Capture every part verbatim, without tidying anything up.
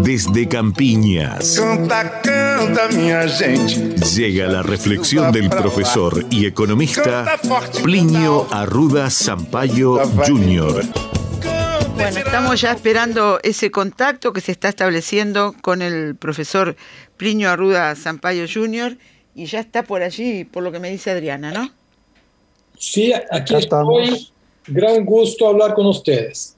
Desde Campiñas. Canta, canta, minha gente. Llega la reflexión del profesor y economista Plinio Arruda Sampaio júnior Bueno, estamos ya esperando ese contacto que se está estableciendo con el profesor Plinio Arruda Sampaio júnior y ya está por allí, por lo que me dice Adriana, ¿no? Sí, aquí estoy. Gran gusto hablar con ustedes.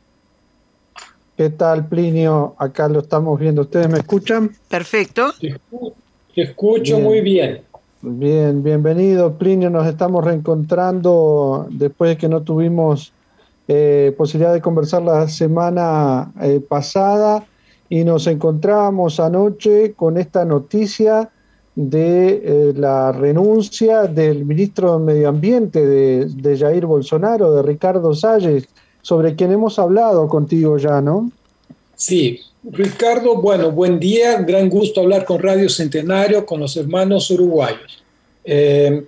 ¿Qué tal, Plinio? Acá lo estamos viendo. ¿Ustedes me escuchan? Perfecto. Te, te escucho bien. Muy bien. Bien, bienvenido, Plinio. Nos estamos reencontrando después de que no tuvimos eh, posibilidad de conversar la semana eh, pasada y nos encontramos anoche con esta noticia de eh, la renuncia del ministro de Medio Ambiente de, de Jair Bolsonaro, de Ricardo Salles, sobre quien hemos hablado contigo ya, ¿no? Sí, Ricardo, bueno, buen día, gran gusto hablar con Radio Centenario, con los hermanos uruguayos. Eh,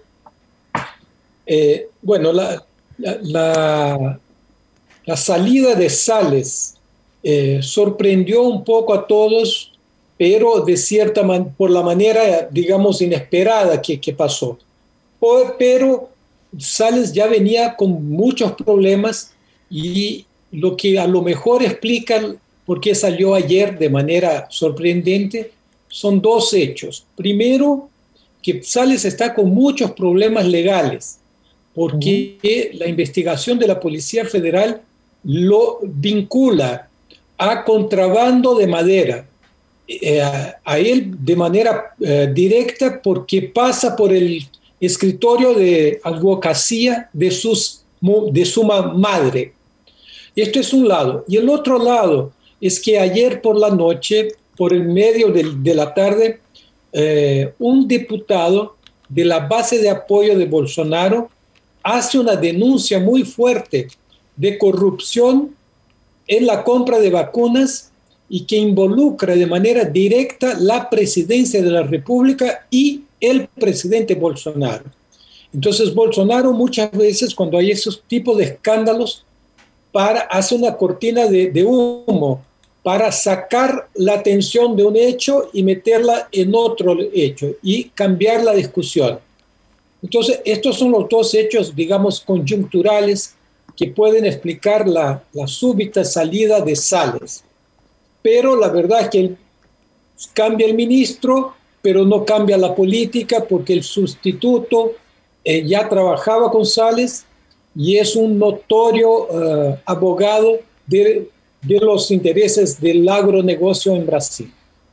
eh, bueno, la, la, la, la salida de Salles eh, sorprendió un poco a todos, pero de cierta man- por la manera, digamos, inesperada que, que pasó. Por, pero Salles ya venía con muchos problemas y lo que a lo mejor explica por qué salió ayer de manera sorprendente son dos hechos. Primero, que Salles está con muchos problemas legales, porque uh-huh. la investigación de la Policía Federal lo vincula a contrabando de madera. Eh, a, a él de manera eh, directa porque pasa por el escritorio de abogacía de, sus, de su madre. Esto es un lado. Y el otro lado es que ayer por la noche, por el medio de, de la tarde, eh, un diputado de la base de apoyo de Bolsonaro hace una denuncia muy fuerte de corrupción en la compra de vacunas y que involucra de manera directa la presidencia de la República y el presidente Bolsonaro. Entonces Bolsonaro muchas veces cuando hay esos tipos de escándalos para, hace una cortina de, de humo para sacar la atención de un hecho y meterla en otro hecho y cambiar la discusión. Entonces estos son los dos hechos, digamos, conjunturales que pueden explicar la, la súbita salida de Salles. Pero la verdad es que cambia el ministro, pero no cambia la política porque el sustituto eh, ya trabajaba con Salles y es un notorio uh, abogado de, de los intereses del agronegocio en Brasil.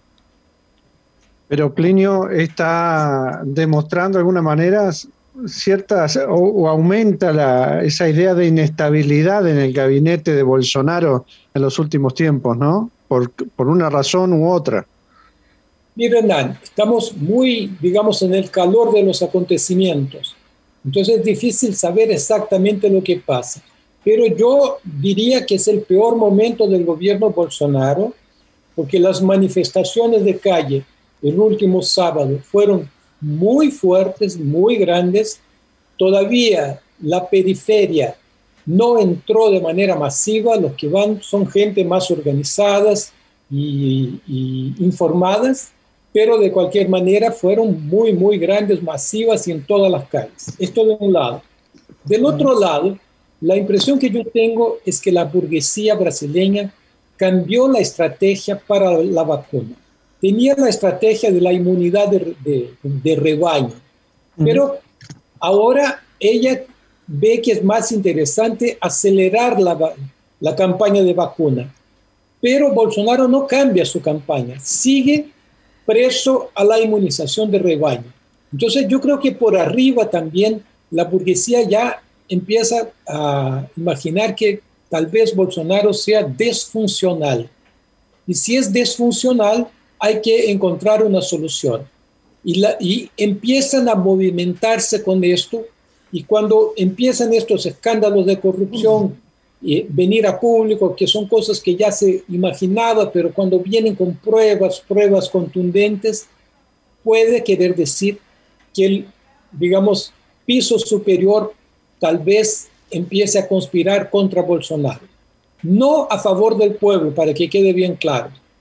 Pero Plinio está demostrando de alguna manera ciertas o, o aumenta la, esa idea de inestabilidad en el gabinete de Bolsonaro en los últimos tiempos, ¿no? Por, por una razón u otra. Mira, Hernán, estamos muy, digamos, en el calor de los acontecimientos. Entonces es difícil saber exactamente lo que pasa. Pero yo diría que es el peor momento del gobierno Bolsonaro, porque las manifestaciones de calle el último sábado fueron muy fuertes, muy grandes. Todavía la periferia no entró de manera masiva, los que van son gente más organizadas y, y informadas, pero de cualquier manera fueron muy, muy grandes, masivas y en todas las calles. Esto de un lado. Del otro lado, la impresión que yo tengo es que la burguesía brasileña cambió la estrategia para la vacuna. Tenía la estrategia de la inmunidad de, de, de rebaño, pero ahora ella ve que es más interesante acelerar la, la campaña de vacuna. Pero Bolsonaro no cambia su campaña, sigue preso a la inmunización de rebaño. Entonces yo creo que por arriba también la burguesía ya empieza a imaginar que tal vez Bolsonaro sea disfuncional. Y si es disfuncional, hay que encontrar una solución. Y, la, y empiezan a movimentarse con esto. Y cuando empiezan estos escándalos de corrupción y venir a público, que son cosas que ya se imaginaba, pero cuando vienen con pruebas, pruebas contundentes, puede querer decir que el, digamos, piso superior tal vez empiece a conspirar contra Bolsonaro. No a favor del pueblo, para que quede bien claro,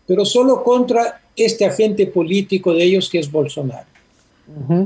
pero solo contra este agente político de ellos que es Bolsonaro. Uh-huh.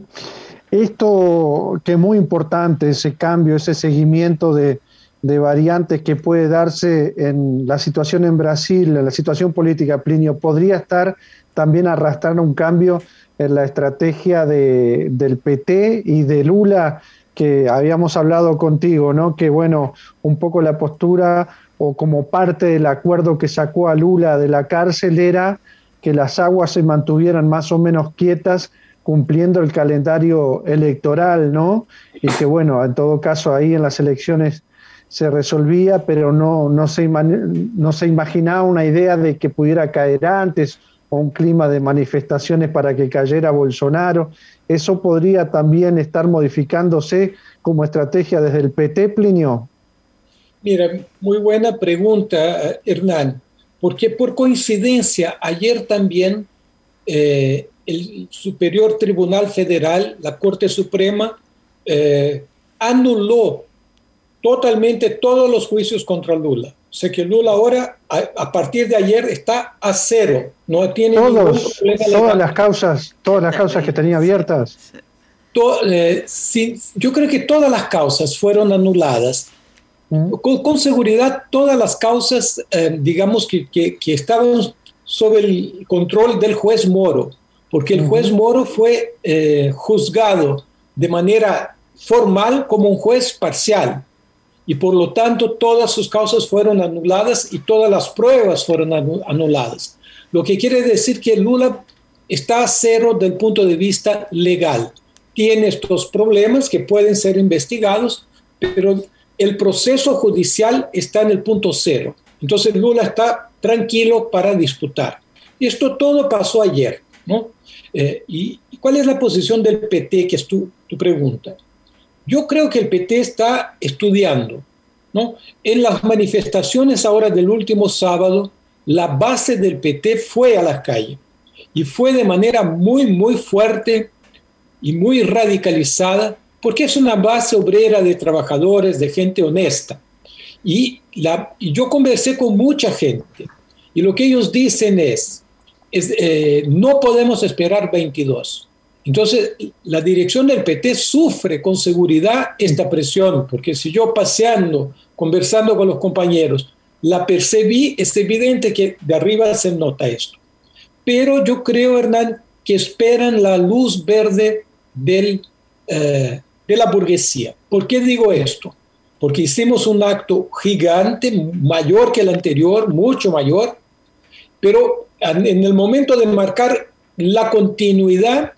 Esto que es muy importante, ese cambio, ese seguimiento de, de variantes que puede darse en la situación en Brasil, en la situación política, Plinio, podría estar también arrastrando un cambio en la estrategia de, del P T y de Lula, que habíamos hablado contigo, ¿no? Que bueno, un poco la postura o como parte del acuerdo que sacó a Lula de la cárcel era que las aguas se mantuvieran más o menos quietas cumpliendo el calendario electoral, ¿no? Y que bueno, en todo caso ahí en las elecciones se resolvía, pero no, no, se, no se imaginaba una idea de que pudiera caer antes o un clima de manifestaciones para que cayera Bolsonaro. ¿Eso podría también estar modificándose como estrategia desde el P T, Plinio? Mira, muy buena pregunta, Hernán, porque por coincidencia ayer también eh, el Superior Tribunal Federal, la Corte Suprema, eh, anuló totalmente todos los juicios contra Lula. O sea que Lula ahora, a, a partir de ayer, está a cero. No tiene todos, ningún problema todas legal. las causas, todas las causas que tenía abiertas. To, eh, sí, yo creo que todas las causas fueron anuladas. ¿Mm? Con, con seguridad, todas las causas, eh, digamos, que, que, que estaban sob el control del juez Moro, porque el juez Moro fue eh, juzgado de manera formal como un juez parcial. Y por lo tanto todas sus causas fueron anuladas y todas las pruebas fueron anuladas. Lo que quiere decir que Lula está a cero del punto de vista legal. Tiene estos problemas que pueden ser investigados, pero el proceso judicial está en el punto cero. Entonces Lula está tranquilo para disputar. Y esto todo pasó ayer, ¿no? Eh, y, ¿Y cuál es la posición del P T, que es tu, tu pregunta? Yo creo que el P T está estudiando, ¿no? En las manifestaciones ahora del último sábado, la base del P T fue a las calles y fue de manera muy, muy fuerte y muy radicalizada, porque es una base obrera de trabajadores, de gente honesta. Y, la, y yo conversé con mucha gente y lo que ellos dicen es, es eh, no podemos esperar veintidós. Entonces, la dirección del P T sufre con seguridad esta presión, porque si yo paseando, conversando con los compañeros, la percibí, es evidente que de arriba se nota esto. Pero yo creo, Hernán, que esperan la luz verde del, eh, de la burguesía. ¿Por qué digo esto? Porque hicimos un acto gigante, mayor que el anterior, mucho mayor, pero en el momento de marcar la continuidad,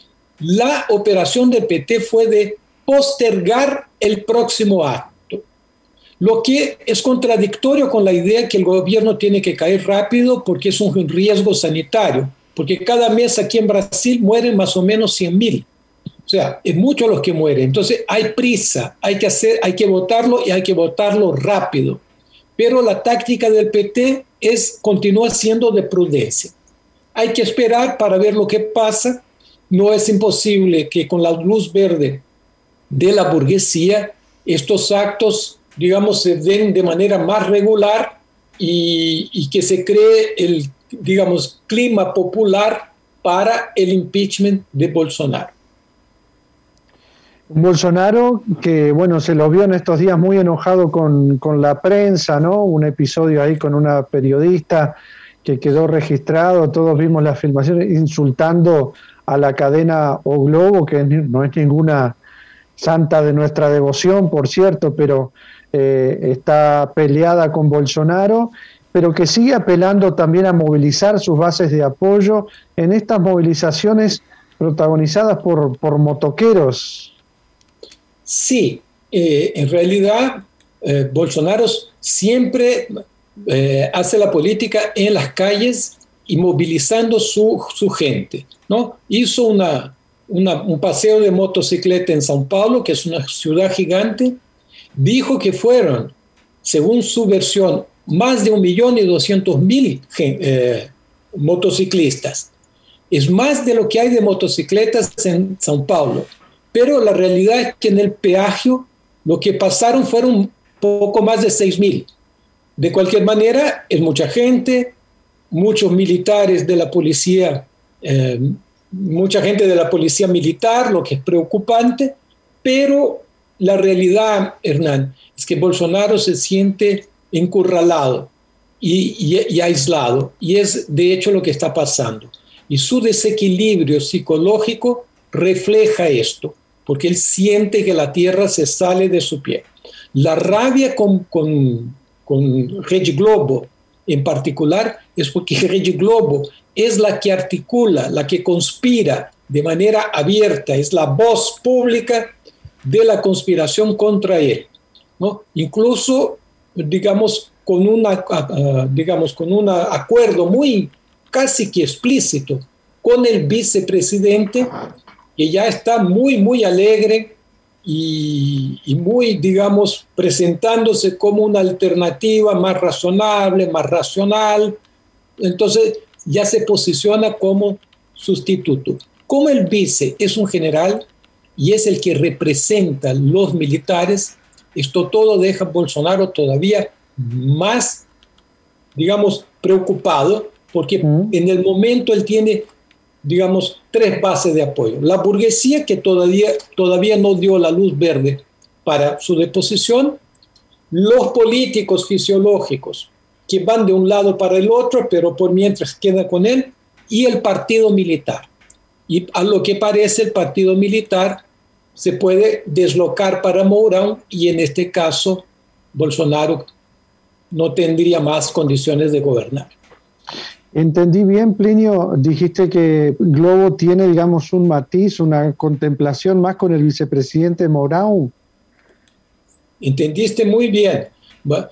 la operación del P T fue de postergar el próximo acto, lo que es contradictorio con la idea que el gobierno tiene que caer rápido porque es un riesgo sanitario, porque cada mes aquí en Brasil mueren más o menos cien mil. O sea, es mucho los que mueren. Entonces hay prisa, hay que, hacer, hay que votarlo y hay que votarlo rápido. Pero la táctica del P T es, continúa siendo de prudencia. Hay que esperar para ver lo que pasa. No es imposible que con la luz verde de la burguesía estos actos, digamos, se den de manera más regular y, y que se cree el, digamos, clima popular para el impeachment de Bolsonaro. Bolsonaro, que bueno, se lo vio en estos días muy enojado con, con la prensa, ¿no? Un episodio ahí con una periodista que quedó registrado, todos vimos las filmaciones, insultando a la cadena O Globo, que no es ninguna santa de nuestra devoción, por cierto, pero eh, está peleada con Bolsonaro, pero que sigue apelando también a movilizar sus bases de apoyo en estas movilizaciones protagonizadas por, por motoqueros. Sí, eh, en realidad eh, Bolsonaro siempre eh, hace la política en las calles y movilizando su, su gente, ¿no? Hizo una, una, un paseo de motocicleta en São Paulo, que es una ciudad gigante, dijo que fueron, según su versión, más de un millón y doscientos mil eh, motociclistas. Es más de lo que hay de motocicletas en São Paulo. Pero la realidad es que en el peaje lo que pasaron fueron poco más de seis mil. De cualquier manera, es mucha gente, muchos militares de la policía, eh, mucha gente de la policía militar, lo que es preocupante, pero la realidad, Hernán, es que Bolsonaro se siente encurralado y, y, y aislado, y es de hecho lo que está pasando. Y su desequilibrio psicológico refleja esto, porque él siente que la tierra se sale de su pie. La rabia con, con, con Rede Globo en particular es porque Rede Globo es la que articula, la que conspira de manera abierta, es la voz pública de la conspiración contra él, ¿no? Incluso, digamos, con, una, uh, digamos, con un acuerdo muy casi que explícito con el vicepresidente, que ya está muy, muy alegre y, y muy, digamos, presentándose como una alternativa más razonable, más racional. Entonces ya se posiciona como sustituto. Como el vice es un general y es el que representa a los militares, esto todo deja a Bolsonaro todavía más, digamos, preocupado, porque mm. en el momento él tiene, digamos, tres bases de apoyo. La burguesía, que todavía, todavía no dio la luz verde para su deposición, los políticos fisiológicos, que van de un lado para el otro, pero por mientras queda con él, y el partido militar. Y a lo que parece, el partido militar se puede deslocar para Mourão, y en este caso Bolsonaro no tendría más condiciones de gobernar. Entendí bien, Plinio, dijiste que Globo tiene, digamos, un matiz, una contemplación más con el vicepresidente Mourão. Entendiste muy bien. La,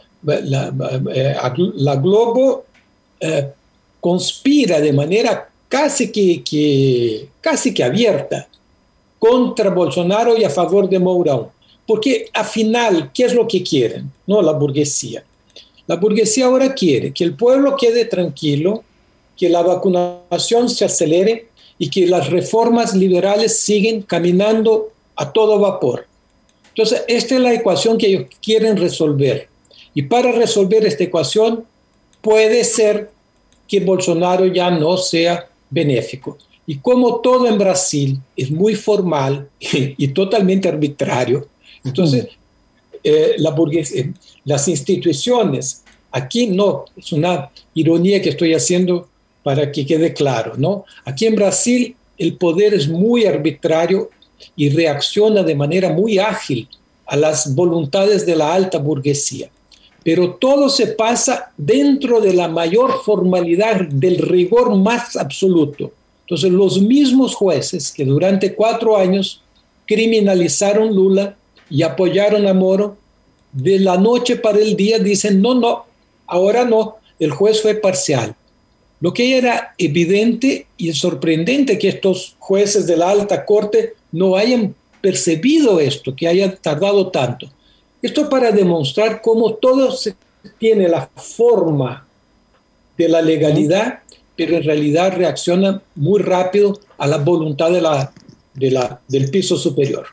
la, la Globo eh, conspira de manera casi que, que, casi que abierta contra Bolsonaro y a favor de Mourão. Porque al final, ¿qué es lo que quieren? No, la burguesía. La burguesía ahora quiere que el pueblo quede tranquilo, que la vacunación se acelere y que las reformas liberales siguen caminando a todo vapor. Entonces, esta es la ecuación que ellos quieren resolver. Y para resolver esta ecuación, puede ser que Bolsonaro ya no sea benéfico. Y como todo en Brasil es muy formal y, y totalmente arbitrario, entonces eh, la burguesía, las instituciones, aquí no, es una ironía que estoy haciendo para que quede claro, ¿no? Aquí en Brasil el poder es muy arbitrario y reacciona de manera muy ágil a las voluntades de la alta burguesía. Pero todo se pasa dentro de la mayor formalidad, del rigor más absoluto. Entonces los mismos jueces que durante cuatro años criminalizaron Lula y apoyaron a Moro, de la noche para el día dicen, no, no, ahora no, el juez fue parcial. Lo que era evidente y sorprendente que estos jueces de la alta corte no hayan percibido esto, que haya tardado tanto. Esto para demostrar cómo todo se tiene la forma de la legalidad, pero en realidad reacciona muy rápido a la voluntad de la, de la, del piso superior.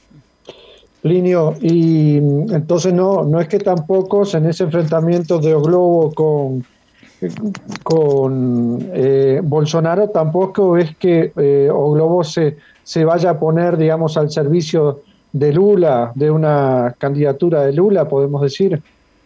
Plinio, y entonces no, no es que tampoco en ese enfrentamiento de O Globo con, con eh, Bolsonaro, tampoco es que eh, O Globo se, se vaya a poner, digamos, al servicio de Lula, de una candidatura de Lula, podemos decir.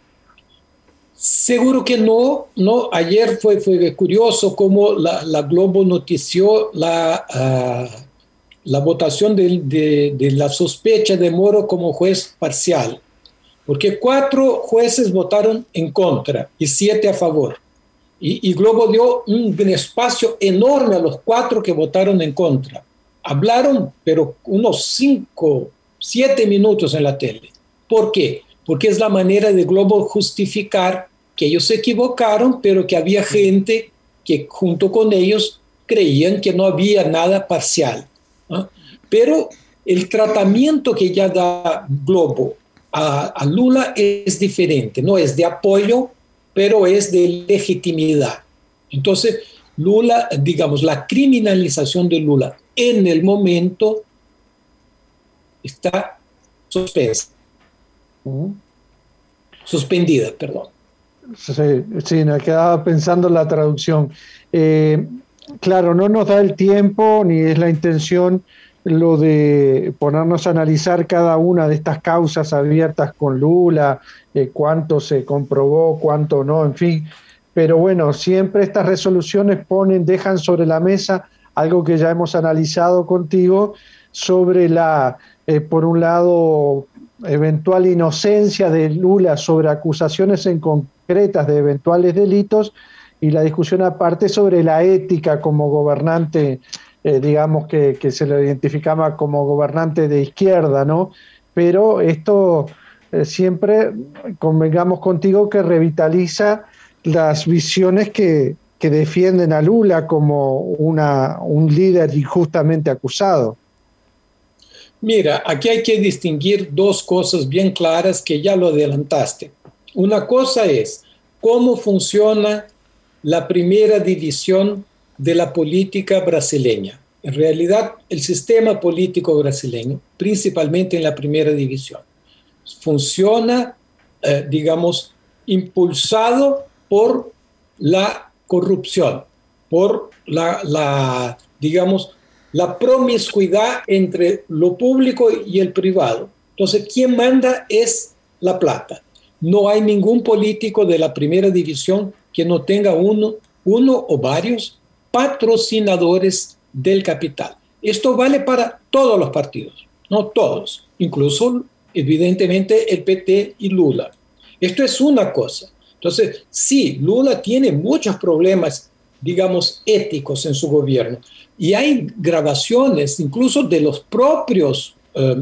Seguro que no, no. Ayer fue, fue curioso cómo la, la Globo notició la, uh, la votación de, de, de la sospecha de Moro como juez parcial, porque cuatro jueces votaron en contra y siete a favor. Y, y Globo dio un espacio enorme a los cuatro que votaron en contra. Hablaron, pero unos cinco, siete minutos en la tele. ¿Por qué? Porque es la manera de Globo justificar que ellos se equivocaron, pero que había gente que junto con ellos creían que no había nada parcial, ¿no? Pero el tratamiento que ya da Globo a, a Lula es diferente, no es de apoyo, pero es de legitimidad. Entonces, Lula, digamos, la criminalización de Lula en el momento está suspensa. ¿Mm? Suspendida, perdón. Sí, sí, me quedaba pensando en la traducción. Eh, claro, no nos da el tiempo ni es la intención lo de ponernos a analizar cada una de estas causas abiertas con Lula, eh, cuánto se comprobó, cuánto no, en fin. Pero bueno, siempre estas resoluciones ponen, dejan sobre la mesa algo que ya hemos analizado contigo sobre la, eh, por un lado, eventual inocencia de Lula sobre acusaciones en concretas de eventuales delitos y la discusión aparte sobre la ética como gobernante, eh, digamos que, que se lo identificaba como gobernante de izquierda, ¿no? Pero esto eh, siempre, convengamos contigo, que revitaliza las visiones que, que defienden a Lula como una, un líder injustamente acusado. Mira, aquí hay que distinguir dos cosas bien claras que ya lo adelantaste. Una cosa es cómo funciona la primera división de la política brasileña. En realidad, el sistema político brasileño, principalmente en la primera división, funciona, eh, digamos, impulsado por la corrupción, por la, la digamos, la promiscuidad entre lo público y el privado. Entonces, quien manda es la plata. No hay ningún político de la primera división que no tenga uno, uno o varios patrocinadores del capital. Esto vale para todos los partidos, no todos, incluso evidentemente el P T y Lula. Esto es una cosa. Entonces, sí, Lula tiene muchos problemas, digamos, éticos en su gobierno. Y hay grabaciones incluso de los propios eh,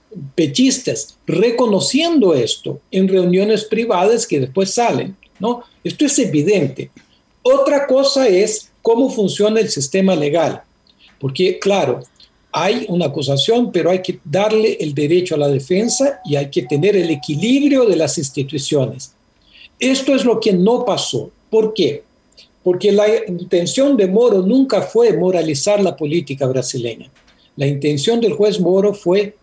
pechistas reconociendo esto en reuniones privadas que después salen, ¿no? Esto es evidente. Otra cosa es cómo funciona el sistema legal. Porque, claro, hay una acusación, pero hay que darle el derecho a la defensa y hay que tener el equilibrio de las instituciones. Esto es lo que no pasó. ¿Por qué? Porque la intención de Moro nunca fue moralizar la política brasileña. La intención del juez Moro fue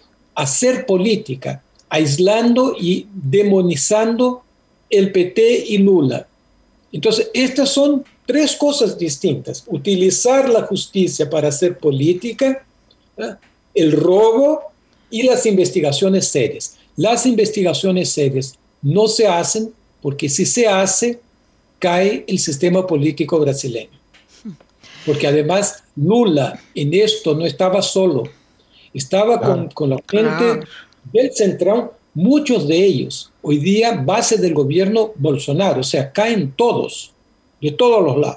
hacer política, aislando y demonizando el P T y Lula. Entonces, estas son tres cosas distintas. Utilizar la justicia para hacer política, ¿eh? el robo y las investigaciones serias. Las investigaciones serias no se hacen porque si se hace, cae el sistema político brasileño. Porque además Lula en esto no estaba solo, estaba claro. con, con la gente claro. del Centrão, muchos de ellos, hoy día base del gobierno Bolsonaro, o sea, caen todos, de todos los lados.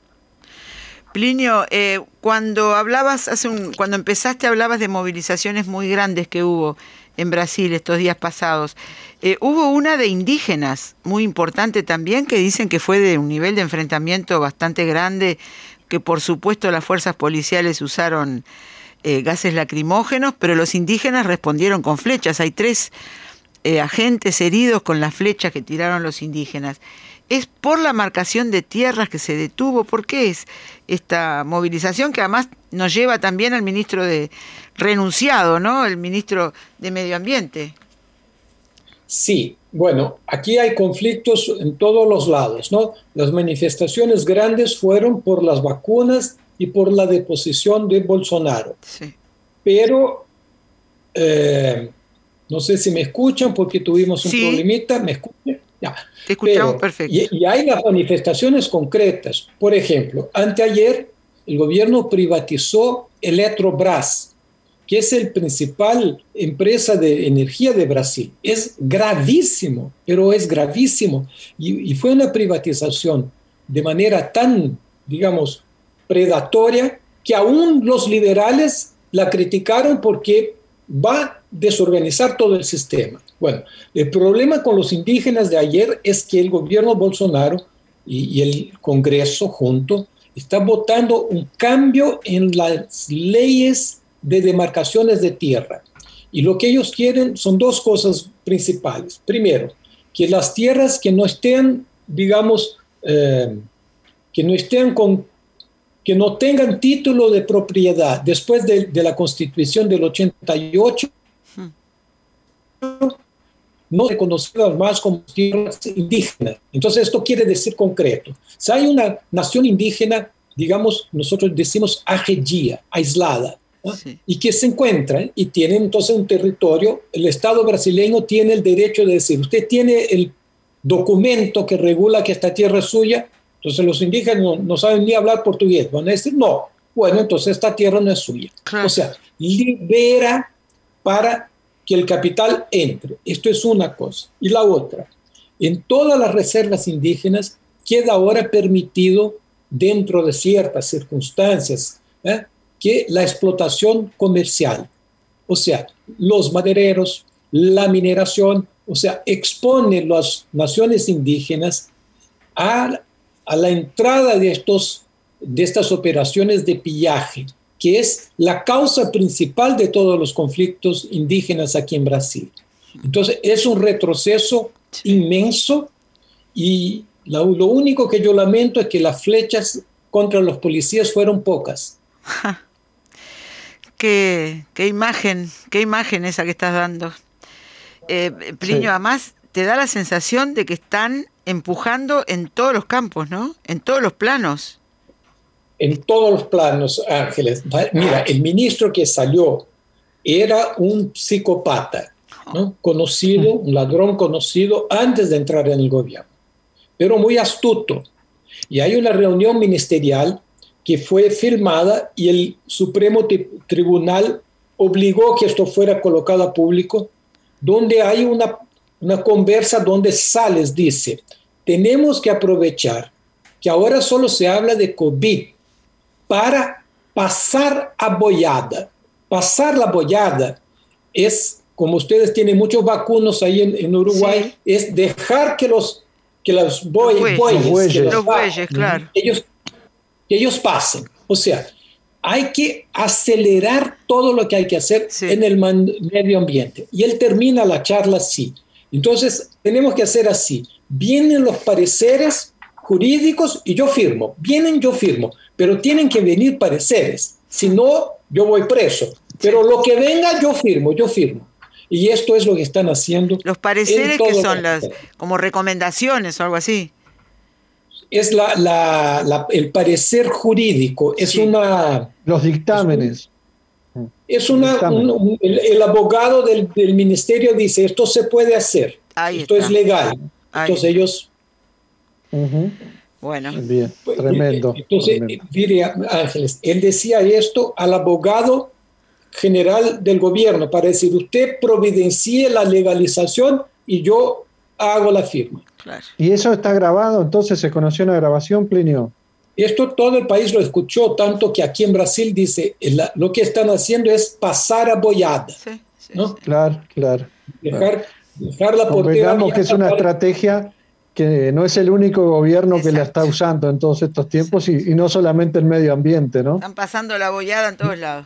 Plinio, eh, cuando hablabas, hace un, cuando empezaste hablabas de movilizaciones muy grandes que hubo en Brasil estos días pasados. Eh, hubo una de indígenas muy importante también, que dicen que fue de un nivel de enfrentamiento bastante grande, que por supuesto las fuerzas policiales usaron eh, gases lacrimógenos, pero los indígenas respondieron con flechas. Hay tres eh, agentes heridos con las flechas que tiraron los indígenas. ¿Es por la marcación de tierras que se detuvo? ¿Por qué es esta movilización que además nos lleva también al ministro de renunciado, ¿no? El ministro de Medio Ambiente. Sí, bueno, aquí hay conflictos en todos los lados, ¿no? Las manifestaciones grandes fueron por las vacunas y por la deposición de Bolsonaro. Sí. Pero, eh, no sé si me escuchan porque tuvimos un sí. problemita, ¿me escuchan? Ya. Te escuchamos Pero, perfecto. Y, y hay las manifestaciones concretas. Por ejemplo, anteayer el gobierno privatizó Eletrobras, que es el principal empresa de energía de Brasil. Es gravísimo, pero es gravísimo. Y, y fue una privatización de manera tan, digamos, predatoria, que aún los liberales la criticaron porque va a desorganizar todo el sistema. Bueno, el problema con los indígenas de ayer es que el gobierno Bolsonaro y, y el Congreso junto está votando un cambio en las leyes de demarcaciones de tierra. Y lo que ellos quieren son dos cosas principales. Primero, que las tierras que no estén, digamos, eh, que no estén con, que no tengan título de propiedad después de, de la Constitución del ochenta y ocho, no reconocidas más como tierras indígenas. Entonces esto quiere decir concreto. Si hay una nación indígena, digamos, nosotros decimos ajegia, aislada, ¿no? Sí. Y que se encuentran y tienen entonces un territorio, el Estado brasileño tiene el derecho de decir, usted tiene el documento que regula que esta tierra es suya, entonces los indígenas no, no saben ni hablar portugués, van a decir no, bueno, entonces esta tierra no es suya. Claro. O sea, libera para que el capital entre. Esto es una cosa. Y la otra, en todas las reservas indígenas queda ahora permitido, dentro de ciertas circunstancias, ¿eh? que la explotación comercial, o sea, los madereros, la mineración, o sea, expone las naciones indígenas a, a la entrada de, estos, de estas operaciones de pillaje, que es la causa principal de todos los conflictos indígenas aquí en Brasil. Entonces, es un retroceso inmenso y lo, lo único que yo lamento es que las flechas contra los policías fueron pocas. Qué, qué imagen, qué imagen esa que estás dando. Eh, Plinio, sí. Además, te da la sensación de que están empujando en todos los campos, ¿no? En todos los planos. En todos los planos, Ángeles. Mira, el ministro que salió era un psicópata, ¿no? Conocido, un ladrón conocido antes de entrar en el gobierno, pero muy astuto. Y hay una reunión ministerial que fue filmada y el Supremo Tribunal obligó que esto fuera colocado a público, donde hay una, una conversa donde Salles dice, tenemos que aprovechar que ahora solo se habla de COVID para pasar a boyada. Pasar la boyada es, como ustedes tienen muchos vacunos ahí en, en Uruguay, sí. es dejar que los, que los, boy, los bueyes, bueyes, que los los bueyes, claro. ellos, que ellos pasen. O sea, hay que acelerar todo lo que hay que hacer sí. en el man, medio ambiente. Y él termina la charla así. Entonces, tenemos que hacer así. Vienen los pareceres jurídicos y yo firmo. Vienen, yo firmo. Pero tienen que venir pareceres. Si no, yo voy preso. Pero lo que venga, yo firmo, yo firmo. Y esto es lo que están haciendo. Los pareceres que son las, como recomendaciones o algo así. Es la, la, la, el parecer jurídico, es sí. una... Los dictámenes. Es una... Un, un, el, el abogado del, del ministerio dice, esto se puede hacer, Ahí esto está. es legal. Ahí Entonces está. ellos... Uh-huh. Bueno. Bien, tremendo. Entonces, tremendo. Mire, Ángeles, él decía esto al abogado general del gobierno para decir, usted providencie la legalización y yo hago la firma. Claro. ¿Y eso está grabado? Entonces, ¿se conoció una grabación, Plinio? Esto todo el país lo escuchó, tanto que aquí en Brasil dice, el, lo que están haciendo es pasar a boyada. Sí, sí, ¿no? sí. Claro, claro. Dejar, dejar la portera. Convengamos que es una para... estrategia que no es el único gobierno Exacto. que la está usando en todos estos tiempos y, y no solamente el medio ambiente, ¿no? Están pasando la boyada en todos lados.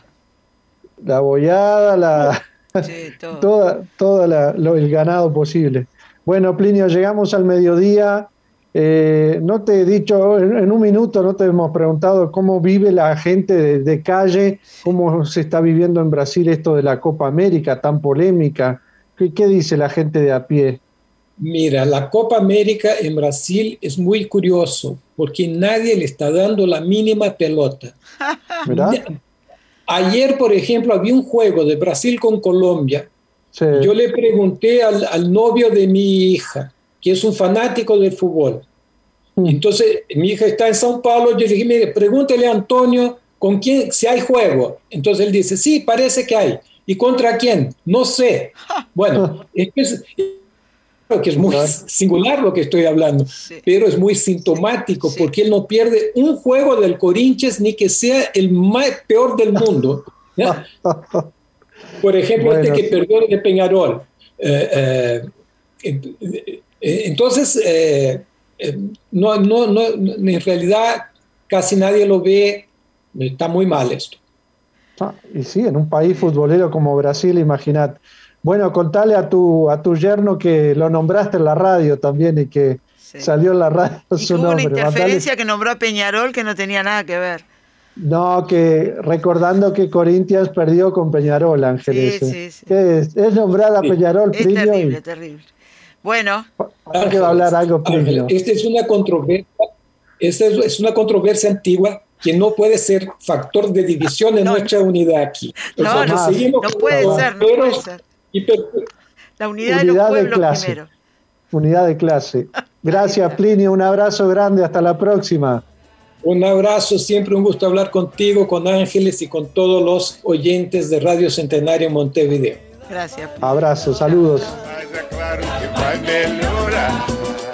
La boyada, la... Sí, todo. toda, toda la, lo, el ganado posible. Bueno, Plinio, llegamos al mediodía. Eh, no te he dicho, en, en un minuto no te hemos preguntado cómo vive la gente de, de calle, cómo se está viviendo en Brasil esto de la Copa América tan polémica. ¿Qué, qué dice la gente de a pie? Mira, la Copa América en Brasil es muy curioso porque nadie le está dando la mínima pelota. ¿Verdad? Ayer, por ejemplo, había un juego de Brasil con Colombia. Sí. Yo le pregunté al, al novio de mi hija, que es un fanático del fútbol. Mm. Entonces, mi hija está en São Paulo. Yo le dije, mire, pregúntele a Antonio con quién, si hay juego. Entonces él dice, sí, parece que hay. ¿Y contra quién? No sé. Bueno, es que es, que es muy singular lo que estoy hablando, sí. pero es muy sintomático sí. porque él no pierde un juego del Corinthians ni que sea el más peor del mundo. ¿Ya? Por ejemplo, bueno. este que perdió de Peñarol. Eh, eh, eh, entonces, eh, eh, no, no, no, en realidad casi nadie lo ve. Está muy mal esto. Ah, y sí, en un país futbolero como Brasil, imagínate. Bueno, contale a tu, a tu yerno que lo nombraste en la radio también y que sí. salió en la radio y su hubo nombre. Una interferencia Mandale... que nombró a Peñarol que no tenía nada que ver. No, que recordando que Corinthians perdió con Peñarol, Ángeles. Sí, sí, sí. ¿Qué es? Es nombrada sí. Peñarol, es Plinio, terrible, y... terrible. Bueno. Hay que hablar algo, Plinio. Esta es una controversia, esta es, es una controversia antigua que no puede ser factor de división en no, nuestra unidad aquí. O no, sea, no, seguimos no puede ser, no puede ser. La unidad, unidad de los pueblos de clase. Primero. Unidad de clase. Gracias, Plinio. Un abrazo grande. Hasta la próxima. Un abrazo. Siempre un gusto hablar contigo, con Ángeles y con todos los oyentes de Radio Centenario Montevideo. Gracias. Abrazo. Saludos. Mas é claro que vai melhorar.